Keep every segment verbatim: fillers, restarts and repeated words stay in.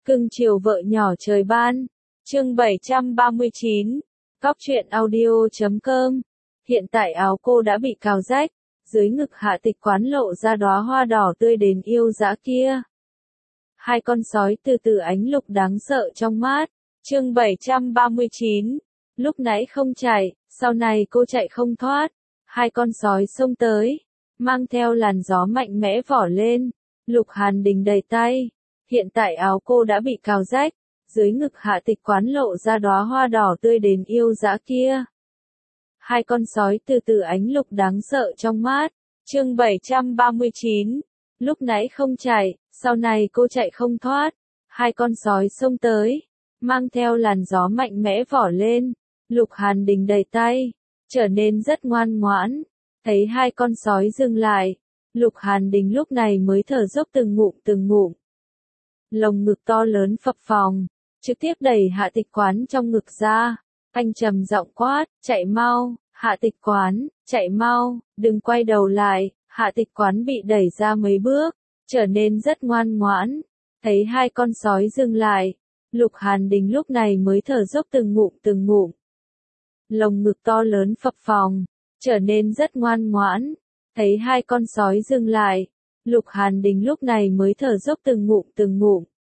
Cưng chiều vợ nhỏ trời ban. Chương bảy trăm ba mươi chín. Cóc truyện audio chấm com. Hiện tại áo cô đã bị cào rách, dưới ngực Hạ Tịch Quán lộ ra đóa hoa đỏ tươi đến yêu dã kia. Hai con sói từ từ ánh lục đáng sợ trong mát. Chương bảy trăm ba mươi chín. Lúc nãy không chạy, sau này cô chạy không thoát. Hai con sói xông tới, mang theo làn gió mạnh mẽ vỏ lên. Lục Hàn Đình đầy tay. Hiện tại áo cô đã bị cào rách, dưới ngực Hạ Tịch Quán lộ ra đóa hoa đỏ tươi đến yêu dã kia. Hai con sói từ từ ánh lục đáng sợ trong mát. Chương bảy trăm ba mươi chín. Lúc nãy không chạy, sau này cô chạy không thoát. Hai con sói xông tới, mang theo làn gió mạnh mẽ vỏ lên. Lục Hàn Đình đầy tay, trở nên rất ngoan ngoãn. Thấy hai con sói dừng lại, Lục Hàn Đình lúc này mới thở dốc từng ngụm từng ngụm. Lồng ngực to lớn phập phồng, trực tiếp đẩy Hạ Tịch Quán trong ngực ra. Anh trầm giọng quát, chạy mau, Hạ Tịch Quán, chạy mau, đừng quay đầu lại. Hạ Tịch Quán bị đẩy ra mấy bước, trở nên rất ngoan ngoãn. Thấy hai con sói dừng lại, Lục Hàn Đình lúc này mới thở dốc từng ngụm từng ngụm. Lồng ngực to lớn phập phồng, trở nên rất ngoan ngoãn. Thấy hai con sói dừng lại, Lục Hàn Đình lúc này mới thở dốc từng ngụm từng ngụm.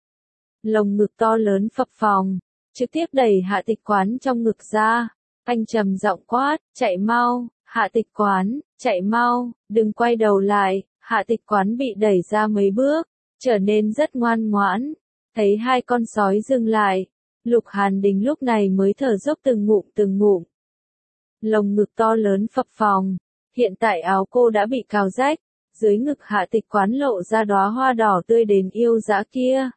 Lồng ngực to lớn phập phồng, trực tiếp đẩy Hạ Tịch Quán trong ngực ra. Anh trầm giọng quát, chạy mau, Hạ Tịch Quán, chạy mau, đừng quay đầu lại. Hạ Tịch Quán bị đẩy ra mấy bước, trở nên rất ngoan ngoãn. Thấy hai con sói dừng lại, Lục Hàn Đình lúc này mới thở dốc từng ngụm từng ngụm. Lồng ngực to lớn phập phồng, hiện tại áo cô đã bị cào rách, dưới ngực Hạ Tịch Quán lộ ra đóa hoa đỏ tươi đến yêu dã kia.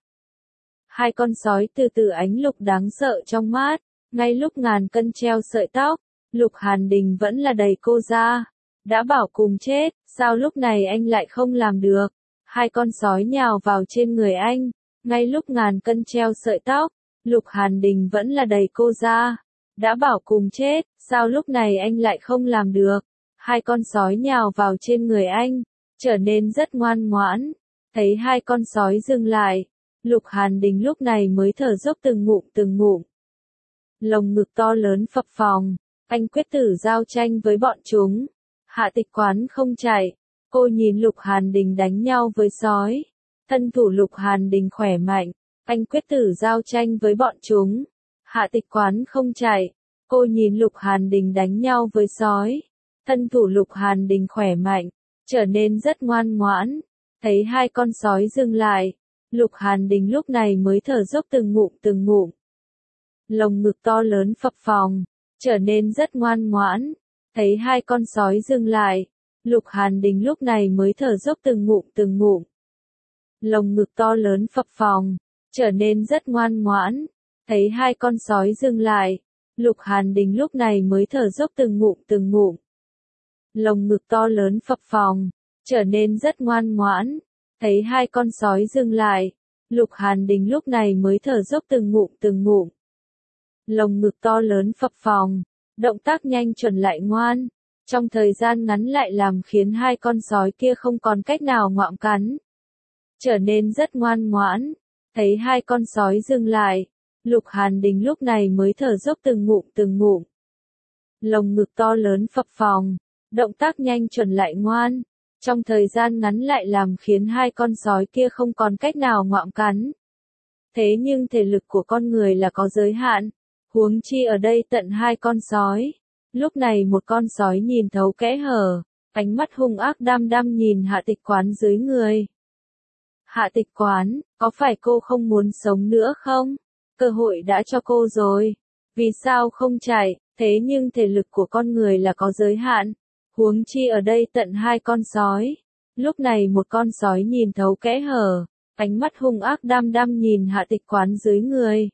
Hai con sói từ từ ánh lục đáng sợ trong mát, ngay lúc ngàn cân treo sợi tóc, Lục Hàn Đình vẫn là đẩy cô ra. Đã bảo cùng chết, sao lúc này anh lại không làm được? Hai con sói nhào vào trên người anh, ngay lúc ngàn cân treo sợi tóc, Lục Hàn Đình vẫn là đẩy cô ra. Đã bảo cùng chết, sao lúc này anh lại không làm được? Hai con sói nhào vào trên người anh, trở nên rất ngoan ngoãn. Thấy hai con sói dừng lại, Lục Hàn Đình lúc này mới thở dốc từng ngụm từng ngụm. Lồng ngực to lớn phập phồng, anh quyết tử giao tranh với bọn chúng. Hạ Tịch Quán không chạy, cô nhìn Lục Hàn Đình đánh nhau với sói. Thân thủ Lục Hàn Đình khỏe mạnh, anh quyết tử giao tranh với bọn chúng. Hạ Tịch Quán không chạy, cô nhìn Lục Hàn Đình đánh nhau với sói. Thân thủ Lục Hàn Đình khỏe mạnh, trở nên rất ngoan ngoãn. Thấy hai con sói dừng lại, Lục Hàn Đình lúc này mới thở dốc từng ngụm từng ngụm. Lồng ngực to lớn phập phồng, trở nên rất ngoan ngoãn. Thấy hai con sói dừng lại, Lục Hàn Đình lúc này mới thở dốc từng ngụm từng ngụm. Lồng ngực to lớn phập phồng, trở nên rất ngoan ngoãn. Thấy hai con sói dừng lại, Lục Hàn Đình lúc này mới thở dốc từng ngụm từng ngụm. Lồng ngực to lớn phập phồng, trở nên rất ngoan ngoãn. Thấy hai con sói dừng lại, Lục Hàn Đình lúc này mới thở dốc từng ngụm từng ngụm. Lồng ngực to lớn phập phồng, động tác nhanh chuẩn lại ngoan, trong thời gian ngắn lại làm khiến hai con sói kia không còn cách nào ngoạm cắn. Trở nên rất ngoan ngoãn. Thấy hai con sói dừng lại, Lục Hàn Đình lúc này mới thở dốc từng ngụm từng ngụm. Lồng ngực to lớn phập phồng, động tác nhanh chuẩn lại ngoan, trong thời gian ngắn lại làm khiến hai con sói kia không còn cách nào ngoạm cắn. Thế nhưng thể lực của con người là có giới hạn, huống chi ở đây tận hai con sói. Lúc này một con sói nhìn thấu kẽ hở, ánh mắt hung ác đăm đăm nhìn Hạ Tịch Quán dưới người. Hạ Tịch Quán, có phải cô không muốn sống nữa không? Cơ hội đã cho cô rồi. Vì sao không chạy? Thế nhưng thể lực của con người là có giới hạn, huống chi ở đây tận hai con sói. Lúc này một con sói nhìn thấu kẽ hở, ánh mắt hung ác đăm đăm nhìn Hạ Tịch Quán dưới người.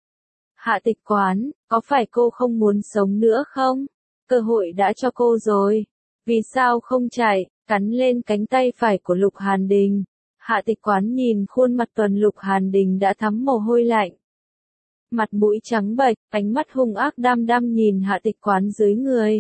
Hạ Tịch Quán, có phải cô không muốn sống nữa không? Cơ hội đã cho cô rồi. Vì sao không chạy? Cắn lên cánh tay phải của Lục Hàn Đình. Hạ Tịch Quán nhìn khuôn mặt tuần Lục Hàn Đình đã thấm mồ hôi lạnh. Mặt mũi trắng bệch, ánh mắt hung ác đăm đăm nhìn Hạ Tịch Quán dưới người.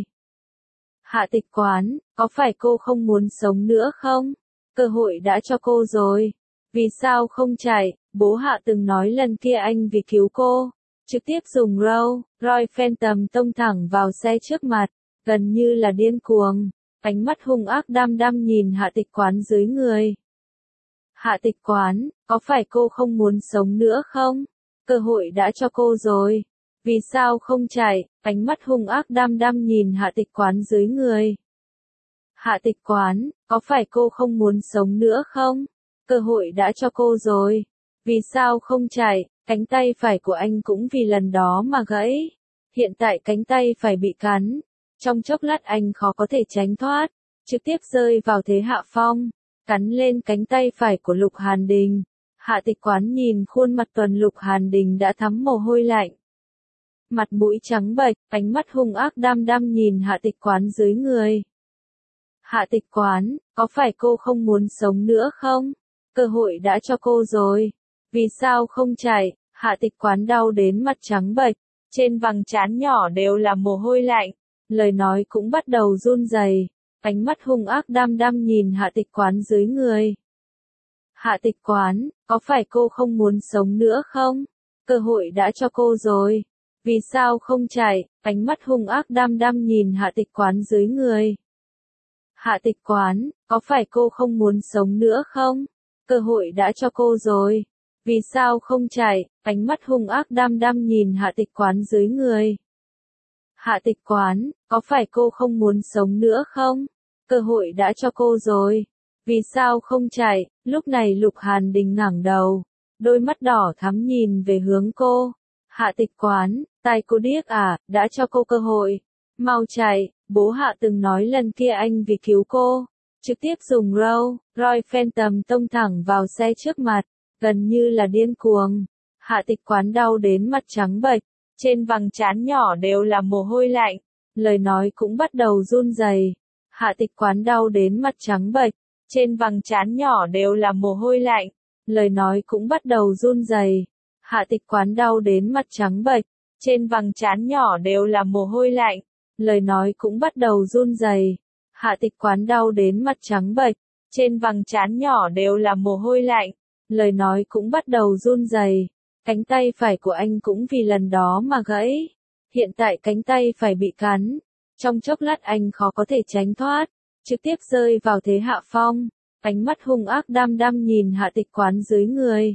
Hạ Tịch Quán, có phải cô không muốn sống nữa không? Cơ hội đã cho cô rồi. Vì sao không chạy? bố Hạ từng nói lần kia anh vì cứu cô, trực tiếp dùng Rolls Royce Phantom tông thẳng vào xe trước mặt, gần như là điên cuồng, ánh mắt hung ác đăm đăm nhìn Hạ Tịch Quán dưới người. Hạ Tịch Quán, có phải cô không muốn sống nữa không? Cơ hội đã cho cô rồi. Vì sao không chạy? Ánh mắt hung ác đăm đăm nhìn Hạ Tịch Quán dưới người. Hạ Tịch Quán, có phải cô không muốn sống nữa không? Cơ hội đã cho cô rồi. Vì sao không chạy? Cánh tay phải của anh cũng vì lần đó mà gãy. Hiện tại cánh tay phải bị cắn. Trong chốc lát anh khó có thể tránh thoát. Trực tiếp rơi vào thế hạ phong. Cắn lên cánh tay phải của Lục Hàn Đình. Hạ Tịch Quán nhìn khuôn mặt tuần Lục Hàn Đình đã thấm mồ hôi lạnh. Mặt mũi trắng bệch, ánh mắt hung ác đăm đăm nhìn Hạ Tịch Quán dưới người. Hạ Tịch Quán, có phải cô không muốn sống nữa không? Cơ hội đã cho cô rồi. Vì sao không chạy? Hạ Tịch Quán đau đến mặt trắng bệch, trên vầng trán nhỏ đều là mồ hôi lạnh, lời nói cũng bắt đầu run rẩy, ánh mắt hung ác đăm đăm nhìn Hạ Tịch Quán dưới người. Hạ Tịch Quán, có phải cô không muốn sống nữa không? Cơ hội đã cho cô rồi. Vì sao không chạy? Ánh mắt hung ác đăm đăm nhìn Hạ Tịch Quán dưới người. Hạ Tịch Quán, có phải cô không muốn sống nữa không? Cơ hội đã cho cô rồi. Vì sao không chạy? Ánh mắt hung ác đăm đăm nhìn Hạ Tịch Quán dưới người. Hạ Tịch Quán, có phải cô không muốn sống nữa không? Cơ hội đã cho cô rồi. Vì sao không chạy? Lúc này Lục Hàn Đình ngẩng đầu, đôi mắt đỏ thắm nhìn về hướng cô. Hạ Tịch Quán, tai cô điếc à, đã cho cô cơ hội. Mau chạy, bố Hạ từng nói lần kia anh vì cứu cô, trực tiếp dùng Rolls Royce Phantom tông thẳng vào xe trước mặt, gần như là điên cuồng. Hạ Tịch Quán đau đến mặt trắng bệch, trên vầng trán nhỏ đều là mồ hôi lạnh, lời nói cũng bắt đầu run rẩy. Hạ Tịch Quán đau đến mặt trắng bệch, trên vầng trán nhỏ đều là mồ hôi lạnh, lời nói cũng bắt đầu run rẩy. Hạ Tịch Quán đau đến mặt trắng bệch, trên vầng trán nhỏ đều là mồ hôi lạnh, lời nói cũng bắt đầu run rẩy. Hạ Tịch Quán đau đến mặt trắng bệch, trên vầng trán nhỏ đều là mồ hôi lạnh, lời nói cũng bắt đầu run rẩy. Cánh tay phải của anh cũng vì lần đó mà gãy. Hiện tại cánh tay phải bị cắn. Trong chốc lát anh khó có thể tránh thoát, trực tiếp rơi vào thế hạ phong. Ánh mắt hung ác đăm đăm nhìn Hạ Tịch Quán dưới người.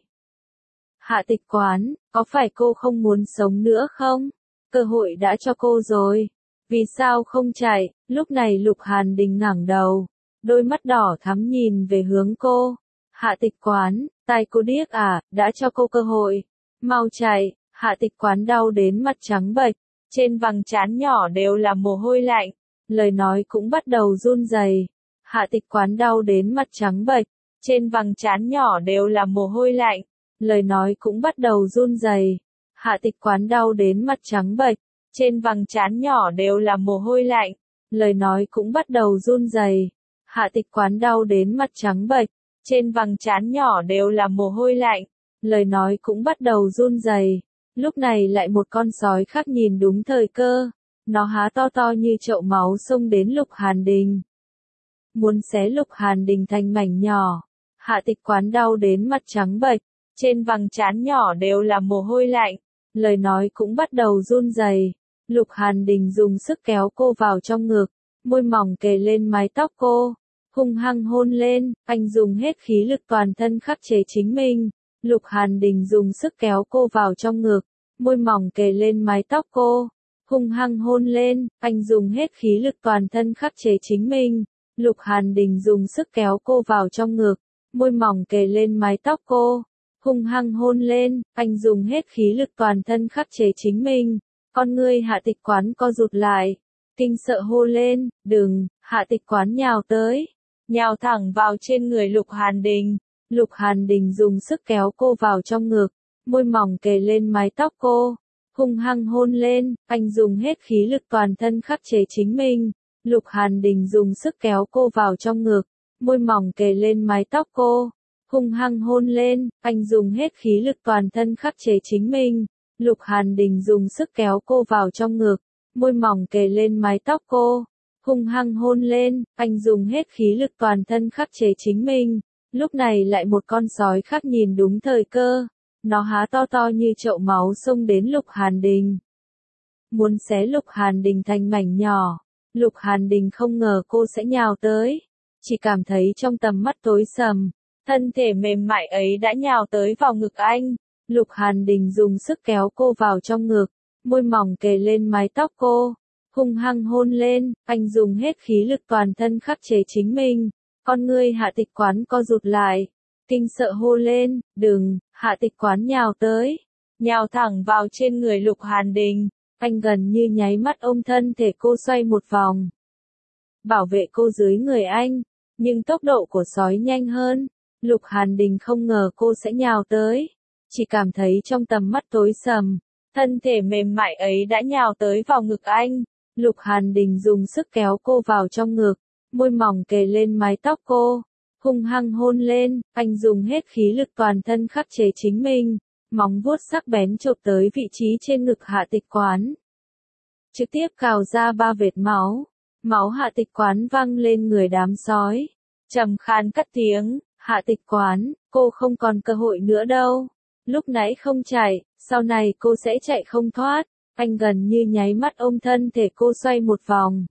Hạ Tịch Quán, có phải cô không muốn sống nữa không? Cơ hội đã cho cô rồi. Vì sao không chạy? Lúc này Lục Hàn Đình ngẩng đầu, đôi mắt đỏ thắm nhìn về hướng cô. Hạ Tịch Quán, tai cô điếc à, đã cho cô cơ hội. Mau chạy. Hạ Tịch Quán đau đến mặt trắng bệch, trên vầng trán nhỏ đều là mồ hôi lạnh, lời nói cũng bắt đầu run rẩy. Hạ Tịch Quán đau đến mặt trắng bệch, trên vầng trán nhỏ đều là mồ hôi lạnh, lời nói cũng bắt đầu run rẩy. Hạ Tịch Quán đau đến mặt trắng bệch, trên vầng trán nhỏ đều là mồ hôi lạnh, lời nói cũng bắt đầu run rẩy. Hạ Tịch Quán đau đến mặt trắng bệch, trên vầng trán nhỏ đều là mồ hôi lạnh, lời nói cũng bắt đầu run rẩy. Lúc này lại một con sói khác nhìn đúng thời cơ, nó há to to như chậu máu xông đến Lục Hàn Đình. Muốn xé Lục Hàn Đình thành mảnh nhỏ. Hạ Tịch Quán đau đến mặt trắng bệch, trên vầng trán nhỏ đều là mồ hôi lạnh, lời nói cũng bắt đầu run rẩy. Lục Hàn Đình dùng sức kéo cô vào trong ngực, môi mỏng kề lên mái tóc cô, hung hăng hôn lên, anh dùng hết khí lực toàn thân khắc chế chính mình. Lục Hàn Đình dùng sức kéo cô vào trong ngực, môi mỏng kề lên mái tóc cô, hung hăng hôn lên, anh dùng hết khí lực toàn thân khắc chế chính mình. Lục Hàn Đình dùng sức kéo cô vào trong ngực, môi mỏng kề lên mái tóc cô, hung hăng hôn lên, anh dùng hết khí lực toàn thân khắc chế chính mình. Con ngươi Hạ Tịch Quán co rụt lại, kinh sợ hô lên, đừng. Hạ Tịch Quán nhào tới, nhào thẳng vào trên người Lục Hàn Đình. Lục Hàn Đình dùng sức kéo cô vào trong ngực, môi mỏng kề lên mái tóc cô, hung hăng hôn lên, anh dùng hết khí lực toàn thân khắc chế chính mình. Lục Hàn Đình dùng sức kéo cô vào trong ngực, môi mỏng kề lên mái tóc cô, hung hăng hôn lên, anh dùng hết khí lực toàn thân khắc chế chính mình. Lục Hàn Đình dùng sức kéo cô vào trong ngực, môi mỏng kề lên mái tóc cô, hung hăng hôn lên, anh dùng hết khí lực toàn thân khắc chế chính mình. Lúc này lại một con sói khác nhìn đúng thời cơ, nó há to to như chậu máu xông đến Lục Hàn Đình. Muốn xé Lục Hàn Đình thành mảnh nhỏ, Lục Hàn Đình không ngờ cô sẽ nhào tới, chỉ cảm thấy trong tầm mắt tối sầm, thân thể mềm mại ấy đã nhào tới vào ngực anh. Lục Hàn Đình dùng sức kéo cô vào trong ngực, môi mỏng kề lên mái tóc cô, hung hăng hôn lên, anh dùng hết khí lực toàn thân khắc chế chính mình. Con ngươi Hạ Tịch Quán co rụt lại, kinh sợ hô lên, đừng. Hạ Tịch Quán nhào tới, nhào thẳng vào trên người Lục Hàn Đình, anh gần như nháy mắt ôm thân thể cô xoay một vòng, bảo vệ cô dưới người anh, nhưng tốc độ của sói nhanh hơn. Lục Hàn Đình không ngờ cô sẽ nhào tới, chỉ cảm thấy trong tầm mắt tối sầm, thân thể mềm mại ấy đã nhào tới vào ngực anh. Lục Hàn Đình dùng sức kéo cô vào trong ngực, môi mỏng kề lên mái tóc cô, hung hăng hôn lên, anh dùng hết khí lực toàn thân khắc chế chính mình, móng vuốt sắc bén chộp tới vị trí trên ngực Hạ Tịch Quán, trực tiếp cào ra ba vệt máu. Máu Hạ Tịch Quán văng lên người đám sói, trầm khan cất tiếng, Hạ Tịch Quán, cô không còn cơ hội nữa đâu. Lúc nãy không chạy, sau này cô sẽ chạy không thoát. Anh gần như nháy mắt ôm thân thể cô xoay một vòng,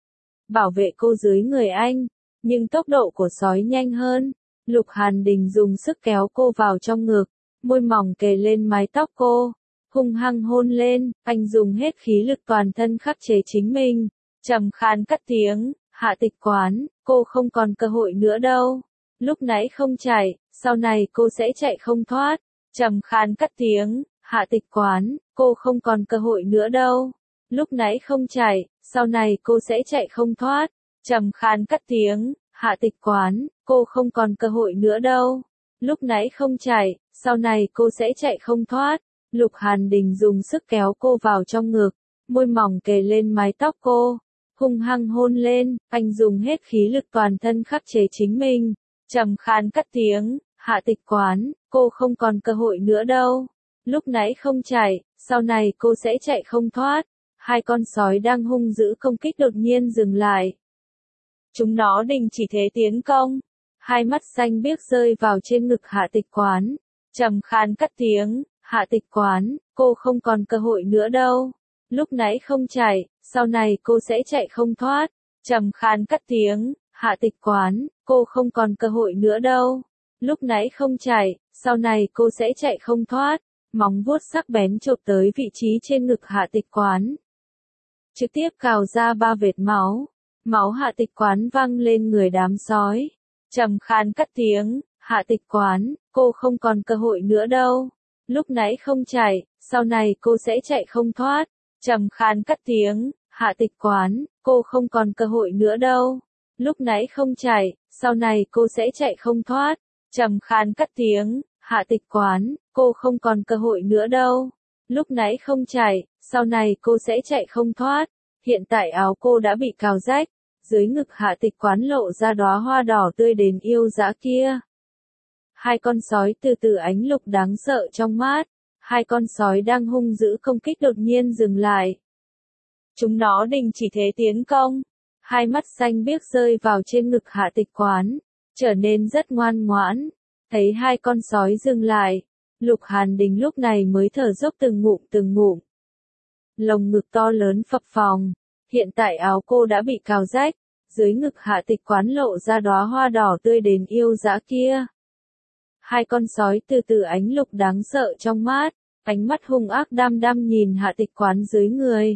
bảo vệ cô dưới người anh, nhưng tốc độ của sói nhanh hơn. Lục Hàn Đình dùng sức kéo cô vào trong ngực, môi mỏng kề lên mái tóc cô, hung hăng hôn lên, anh dùng hết khí lực toàn thân khắc chế chính mình, trầm khan cất tiếng, Hạ Tịch Quán, cô không còn cơ hội nữa đâu. Lúc nãy không chạy, sau này cô sẽ chạy không thoát. Trầm khan cất tiếng, Hạ Tịch Quán, cô không còn cơ hội nữa đâu. Lúc nãy không chạy, sau này cô sẽ chạy không thoát. Trầm khan cất tiếng, Hạ Tịch Quán, cô không còn cơ hội nữa đâu. Lúc nãy không chạy, sau này cô sẽ chạy không thoát. Lục Hàn Đình dùng sức kéo cô vào trong ngực, môi mỏng kề lên mái tóc cô, hung hăng hôn lên, anh dùng hết khí lực toàn thân khắc chế chính mình. Trầm khan cất tiếng, Hạ Tịch Quán, cô không còn cơ hội nữa đâu. Lúc nãy không chạy, sau này cô sẽ chạy không thoát. Hai con sói đang hung dữ công kích đột nhiên dừng lại. Chúng nó đình chỉ thế tiến công. Hai mắt xanh biếc rơi vào trên ngực Hạ Tịch Quán. Trầm khan cất tiếng, Hạ Tịch Quán, cô không còn cơ hội nữa đâu. Lúc nãy không chạy, sau này cô sẽ chạy không thoát. Trầm khan cất tiếng, Hạ Tịch Quán, cô không còn cơ hội nữa đâu. Lúc nãy không chạy, sau này cô sẽ chạy không thoát. Móng vuốt sắc bén chộp tới vị trí trên ngực Hạ Tịch Quán, trực tiếp cào ra ba vệt máu. Máu Hạ Tịch Quán văng lên người đám sói. Trầm khan cất tiếng, Hạ Tịch Quán, cô không còn cơ hội nữa đâu. Lúc nãy không chạy, sau này cô sẽ chạy không thoát. Trầm khan cất tiếng, Hạ Tịch Quán, cô không còn cơ hội nữa đâu. Lúc nãy không chạy, sau này cô sẽ chạy không thoát. Trầm khan cất tiếng, Hạ Tịch Quán, cô không còn cơ hội nữa đâu. Lúc nãy không chạy, sau này cô sẽ chạy không thoát. Hiện tại áo cô đã bị cào rách, dưới ngực Hạ Tịch Quán lộ ra đóa hoa đỏ tươi đến yêu dã kia. Hai con sói từ từ ánh lục đáng sợ trong mắt. Hai con sói đang hung dữ công kích đột nhiên dừng lại. Chúng nó đình chỉ thế tiến công. Hai mắt xanh biếc rơi vào trên ngực Hạ Tịch Quán, trở nên rất ngoan ngoãn. Thấy hai con sói dừng lại, Lục Hàn Đình lúc này mới thở dốc từng ngụm từng ngụm. Lồng ngực to lớn phập phồng, hiện tại áo cô đã bị cào rách, dưới ngực Hạ Tịch Quán lộ ra đóa hoa đỏ tươi đến yêu dã kia. Hai con sói từ từ ánh lục đáng sợ trong mắt, ánh mắt hung ác đăm đăm nhìn Hạ Tịch Quán dưới người.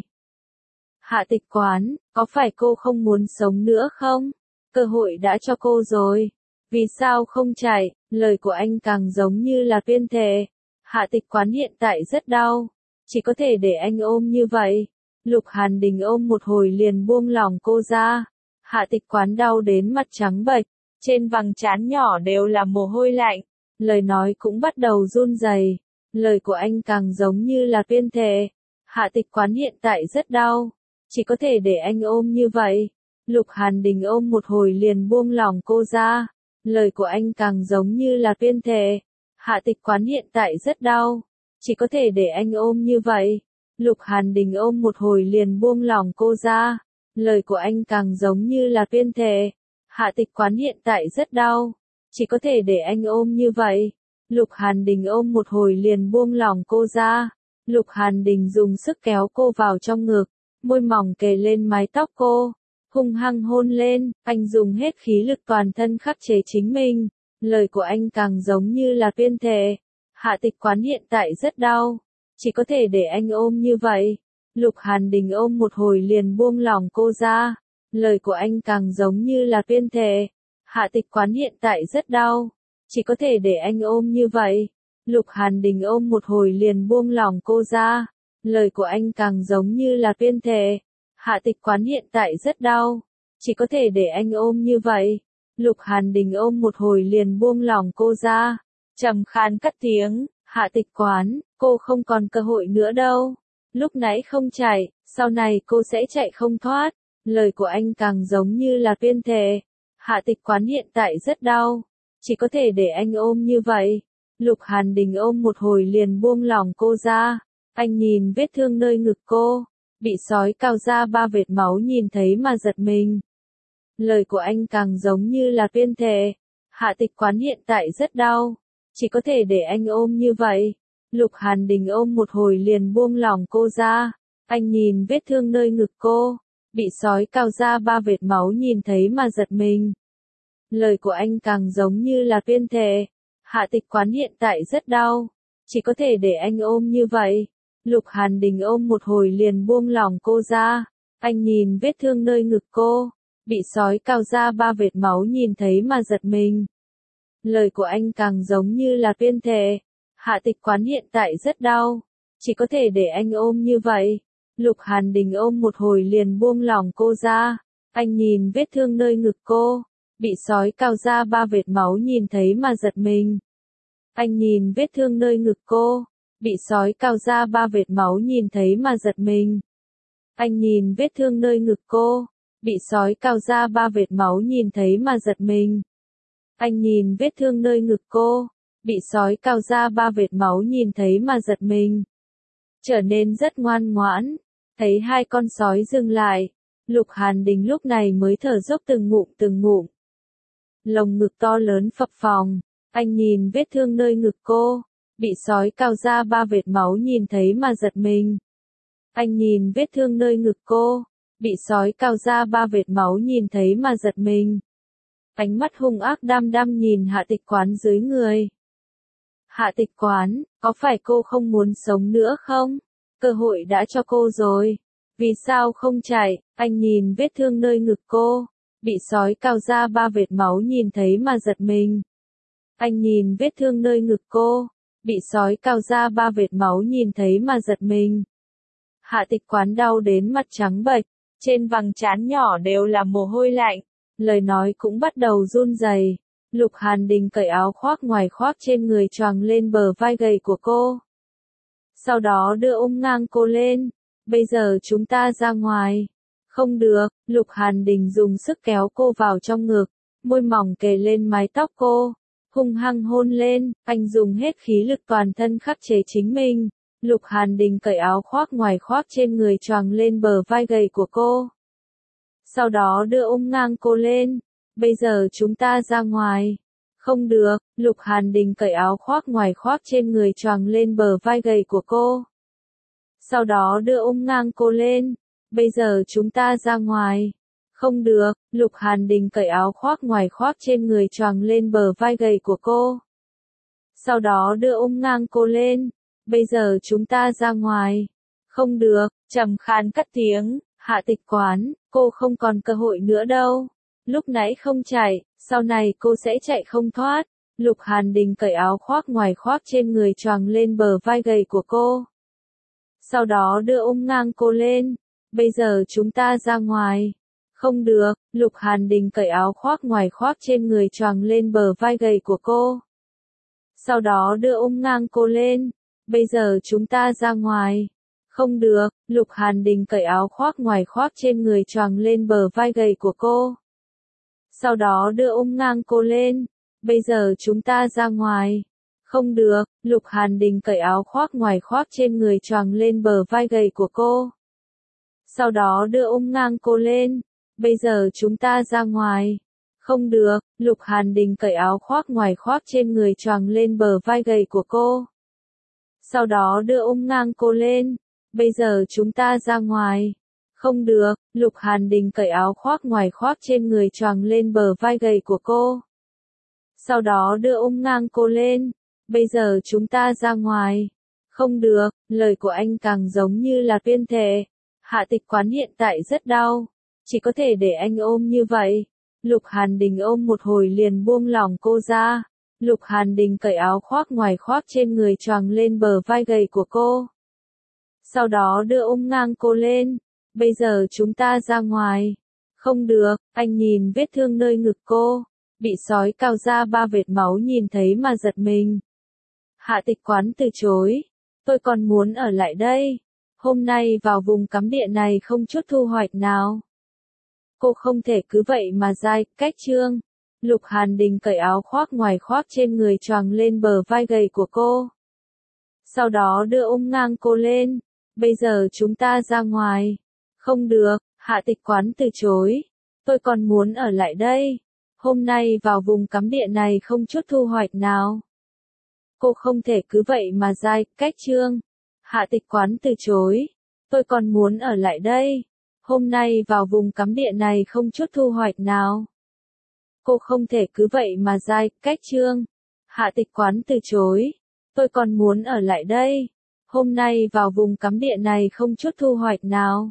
Hạ Tịch Quán, có phải cô không muốn sống nữa không? Cơ hội đã cho cô rồi. Vì sao không chạy? Lời của anh càng giống như là tuyên thệ. Hạ Tịch Quán hiện tại rất đau, chỉ có thể để anh ôm như vậy. Lục Hàn Đình ôm một hồi liền buông lỏng cô ra. Hạ Tịch Quán đau đến mặt trắng bệch, trên vầng trán nhỏ đều là mồ hôi lạnh, lời nói cũng bắt đầu run rẩy. Lời của anh càng giống như là tuyên thệ. Hạ Tịch Quán hiện tại rất đau, chỉ có thể để anh ôm như vậy. Lục Hàn Đình ôm một hồi liền buông lỏng cô ra. Lời của anh càng giống như là tuyên thệ. Hạ Tịch Quán hiện tại rất đau, chỉ có thể để anh ôm như vậy. Lục Hàn Đình ôm một hồi liền buông lỏng cô ra. Lời của anh càng giống như là tuyên thệ. Hạ Tịch Quán hiện tại rất đau, chỉ có thể để anh ôm như vậy. Lục Hàn Đình ôm một hồi liền buông lỏng cô ra. Lục Hàn Đình dùng sức kéo cô vào trong ngực, môi mỏng kề lên mái tóc cô, hung hăng hôn lên, anh dùng hết khí lực toàn thân khắc chế chính mình. Lời của anh càng giống như là tuyên thệ. Hạ Tịch Quán hiện tại rất đau, chỉ có thể để anh ôm như vậy. Lục Hàn Đình ôm một hồi liền buông lỏng cô ra. Lời của anh càng giống như là tuyên thệ. Hạ Tịch Quán hiện tại rất đau, chỉ có thể để anh ôm như vậy. Lục Hàn Đình ôm một hồi liền buông lỏng cô ra. Lời của anh càng giống như là tuyên thệ. Hạ Tịch Quán hiện tại rất đau, chỉ có thể để anh ôm như vậy. Lục Hàn Đình ôm một hồi liền buông lỏng cô ra. Trầm Khan cất tiếng, Hạ Tịch Quán, cô không còn cơ hội nữa đâu. Lúc nãy không chạy, sau này cô sẽ chạy không thoát. Lời của anh càng giống như là tuyên thệ. Hạ Tịch Quán hiện tại rất đau, chỉ có thể để anh ôm như vậy. Lục Hàn Đình ôm một hồi liền buông lỏng cô ra. Anh nhìn vết thương nơi ngực cô, bị sói cào ra ba vệt máu nhìn thấy mà giật mình. Lời của anh càng giống như là tuyên thệ. Hạ Tịch Quán hiện tại rất đau, chỉ có thể để anh ôm như vậy. Lục Hàn Đình ôm một hồi liền buông lỏng cô ra. Anh nhìn vết thương nơi ngực cô, bị sói cào ra ba vệt máu nhìn thấy mà giật mình. Lời của anh càng giống như là tuyên thệ. Hạ Tịch Quán hiện tại rất đau, chỉ có thể để anh ôm như vậy. Lục Hàn Đình ôm một hồi liền buông lỏng cô ra. Anh nhìn vết thương nơi ngực cô, bị sói cào ra ba vệt máu nhìn thấy mà giật mình. Lời của anh càng giống như là tuyên thệ. Hạ Tịch Quán hiện tại rất đau, chỉ có thể để anh ôm như vậy. Lục Hàn Đình ôm một hồi liền buông lỏng cô ra. Anh nhìn vết thương nơi ngực cô, bị sói cào ra ba vệt máu nhìn thấy mà giật mình. Anh nhìn vết thương nơi ngực cô, bị sói cào ra ba vệt máu nhìn thấy mà giật mình. Anh nhìn vết thương nơi ngực cô, bị sói cào ra ba vệt máu nhìn thấy mà giật mình. Anh nhìn vết thương nơi ngực cô, bị sói cào ra ba vệt máu nhìn thấy mà giật mình. Trở nên rất ngoan ngoãn, thấy hai con sói dừng lại, Lục Hàn Đình lúc này mới thở dốc từng ngụm từng ngụm. Lồng ngực to lớn phập phồng, anh nhìn vết thương nơi ngực cô, bị sói cào ra ba vệt máu nhìn thấy mà giật mình. Anh nhìn vết thương nơi ngực cô, bị sói cào ra ba vệt máu nhìn thấy mà giật mình. Ánh mắt hung ác đăm đăm nhìn Hạ Tịch Quán dưới người. Hạ Tịch Quán, có phải cô không muốn sống nữa không? Cơ hội đã cho cô rồi. Vì sao không chạy? Anh nhìn vết thương nơi ngực cô, bị sói cào ra ba vệt máu nhìn thấy mà giật mình. Anh nhìn vết thương nơi ngực cô, bị sói cào ra ba vệt máu nhìn thấy mà giật mình. Hạ Tịch Quán đau đến mặt trắng bệch, trên vầng trán nhỏ đều là mồ hôi lạnh, lời nói cũng bắt đầu run rẩy. Lục Hàn Đình cởi áo khoác ngoài khoác trên người choàng lên bờ vai gầy của cô. Sau đó đưa ôm ngang cô lên. Bây giờ chúng ta ra ngoài. Không được, Lục Hàn Đình dùng sức kéo cô vào trong ngực, môi mỏng kề lên mái tóc cô, hung hăng hôn lên, anh dùng hết khí lực toàn thân khắc chế chính mình. Lục Hàn Đình cởi áo khoác ngoài khoác trên người choàng lên bờ vai gầy của cô. Sau đó đưa ôm ngang cô lên. Bây giờ chúng ta ra ngoài. Không được, Lục Hàn Đình cởi áo khoác ngoài khoác trên người choàng lên bờ vai gầy của cô. Sau đó đưa ôm ngang cô lên. Bây giờ chúng ta ra ngoài. Không được, Lục Hàn Đình cởi áo khoác ngoài khoác trên người choàng lên bờ vai gầy của cô. Sau đó đưa ôm ngang cô lên. Bây giờ chúng ta ra ngoài. Không được, Trầm Khan cất tiếng, Hạ Tịch Quán, cô không còn cơ hội nữa đâu. Lúc nãy không chạy, sau này cô sẽ chạy không thoát. Lục Hàn Đình cởi áo khoác ngoài khoác trên người choàng lên bờ vai gầy của cô. Sau đó đưa ôm ngang cô lên. Bây giờ chúng ta ra ngoài. Không được, Lục Hàn Đình cởi áo khoác ngoài khoác trên người choàng lên bờ vai gầy của cô. Sau đó đưa ôm ngang cô lên. Bây giờ chúng ta ra ngoài. Không được, Lục Hàn Đình cởi áo khoác ngoài khoác trên người choàng lên bờ vai gầy của cô. Sau đó đưa ôm ngang cô lên. Bây giờ chúng ta ra ngoài. Không được, Lục Hàn Đình cởi áo khoác ngoài khoác trên người choàng lên bờ vai gầy của cô. Sau đó đưa ôm ngang cô lên. Bây giờ chúng ta ra ngoài. Không được, Lục Hàn Đình cởi áo khoác ngoài khoác trên người choàng lên bờ vai gầy của cô. Sau đó đưa ôm ngang cô lên. Bây giờ chúng ta ra ngoài. Không được, Lục Hàn Đình cởi áo khoác ngoài khoác trên người choàng lên bờ vai gầy của cô. Sau đó đưa ôm ngang cô lên. Bây giờ chúng ta ra ngoài. Không được, lời của anh càng giống như là tuyên thệ. Hạ Tịch Quán hiện tại rất đau. Chỉ có thể để anh ôm như vậy. Lục Hàn Đình ôm một hồi liền buông lỏng cô ra. Lục Hàn Đình cởi áo khoác ngoài khoác trên người choàng lên bờ vai gầy của cô. Sau đó đưa ôm ngang cô lên. Bây giờ chúng ta ra ngoài. Không được, anh nhìn vết thương nơi ngực cô. Bị sói cào ra ba vệt máu nhìn thấy mà giật mình. Hạ Tịch Quán từ chối. Tôi còn muốn ở lại đây. Hôm nay vào vùng cấm địa này không chút thu hoạch nào. Cô không thể cứ vậy mà dai, cách trương. Lục Hàn Đình cởi áo khoác ngoài khoác trên người choàng lên bờ vai gầy của cô. Sau đó đưa ôm ngang cô lên. Bây giờ chúng ta ra ngoài. Không được, Hạ Tịch Quán từ chối. Tôi còn muốn ở lại đây. Hôm nay vào vùng cấm địa này không chút thu hoạch nào. Cô không thể cứ vậy mà dai, cách trương. Hạ Tịch Quán từ chối. Tôi còn muốn ở lại đây. Hôm nay vào vùng cấm địa này không chút thu hoạch nào. Cô không thể cứ vậy mà dai, cách trương. Hạ Tịch Quán từ chối. Tôi còn muốn ở lại đây. Hôm nay vào vùng cấm địa này không chút thu hoạch nào.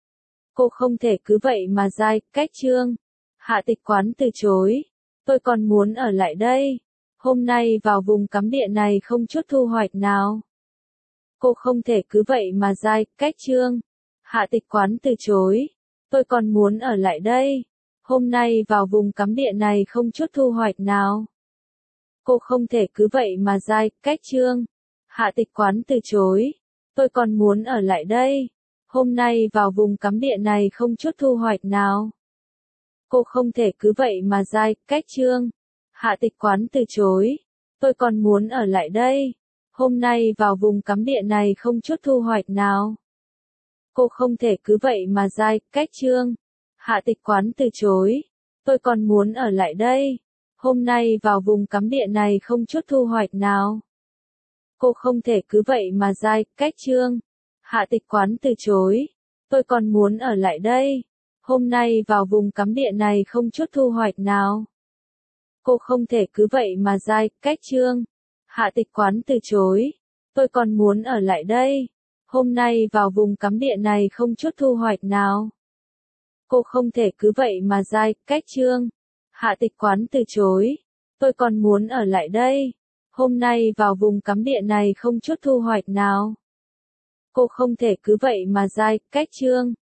Cô không thể cứ vậy mà dai, cách trương. Hạ Tịch Quán từ chối. Tôi còn muốn ở lại đây. Hôm nay vào vùng cấm địa này không chút thu hoạch nào. Cô không thể cứ vậy mà dai, cách trương. Hạ Tịch Quán từ chối. Tôi còn muốn ở lại đây. Hôm nay vào vùng cấm địa này không chút thu hoạch nào. Cô không thể cứ vậy mà dai, cách trương. Hạ Tịch Quán từ chối. Tôi còn muốn ở lại đây. Hôm nay vào vùng cấm địa này không chút thu hoạch nào. Cô không thể cứ vậy mà dai, cách trương. Hạ Tịch Quán từ chối. Tôi còn muốn ở lại đây. Hôm nay vào vùng cấm địa này không chút thu hoạch nào. Cô không thể cứ vậy mà dai, cách trương. Hạ Tịch Quán từ chối. Tôi còn muốn ở lại đây. Hôm nay vào vùng cấm địa này không chút thu hoạch nào. Cô không thể cứ vậy mà dai, cách trương. Hạ Tịch Quán từ chối. Tôi còn muốn ở lại đây. Hôm nay vào vùng cấm địa này không chút thu hoạch nào. Cô không thể cứ vậy mà dai, cách trương. Hạ Tịch Quán từ chối. Tôi còn muốn ở lại đây. Hôm nay vào vùng cấm địa này không chút thu hoạch nào. Cô không thể cứ vậy mà dai, cách trương. Hạ Tịch Quán từ chối. Tôi còn muốn ở lại đây. Hôm nay vào vùng cấm địa này không chút thu hoạch nào. Cô không thể cứ vậy mà dai, cách trương. Hạ Tịch Quán từ chối. Tôi còn muốn ở lại đây. Hôm nay vào vùng cấm địa này không chút thu hoạch nào. Cô không thể cứ vậy mà dai, cách trương. Hạ Tịch Quán từ chối. Tôi còn muốn ở lại đây. Hôm nay vào vùng cấm địa này không chút thu hoạch nào. Cô không thể cứ vậy mà dai, cách trương.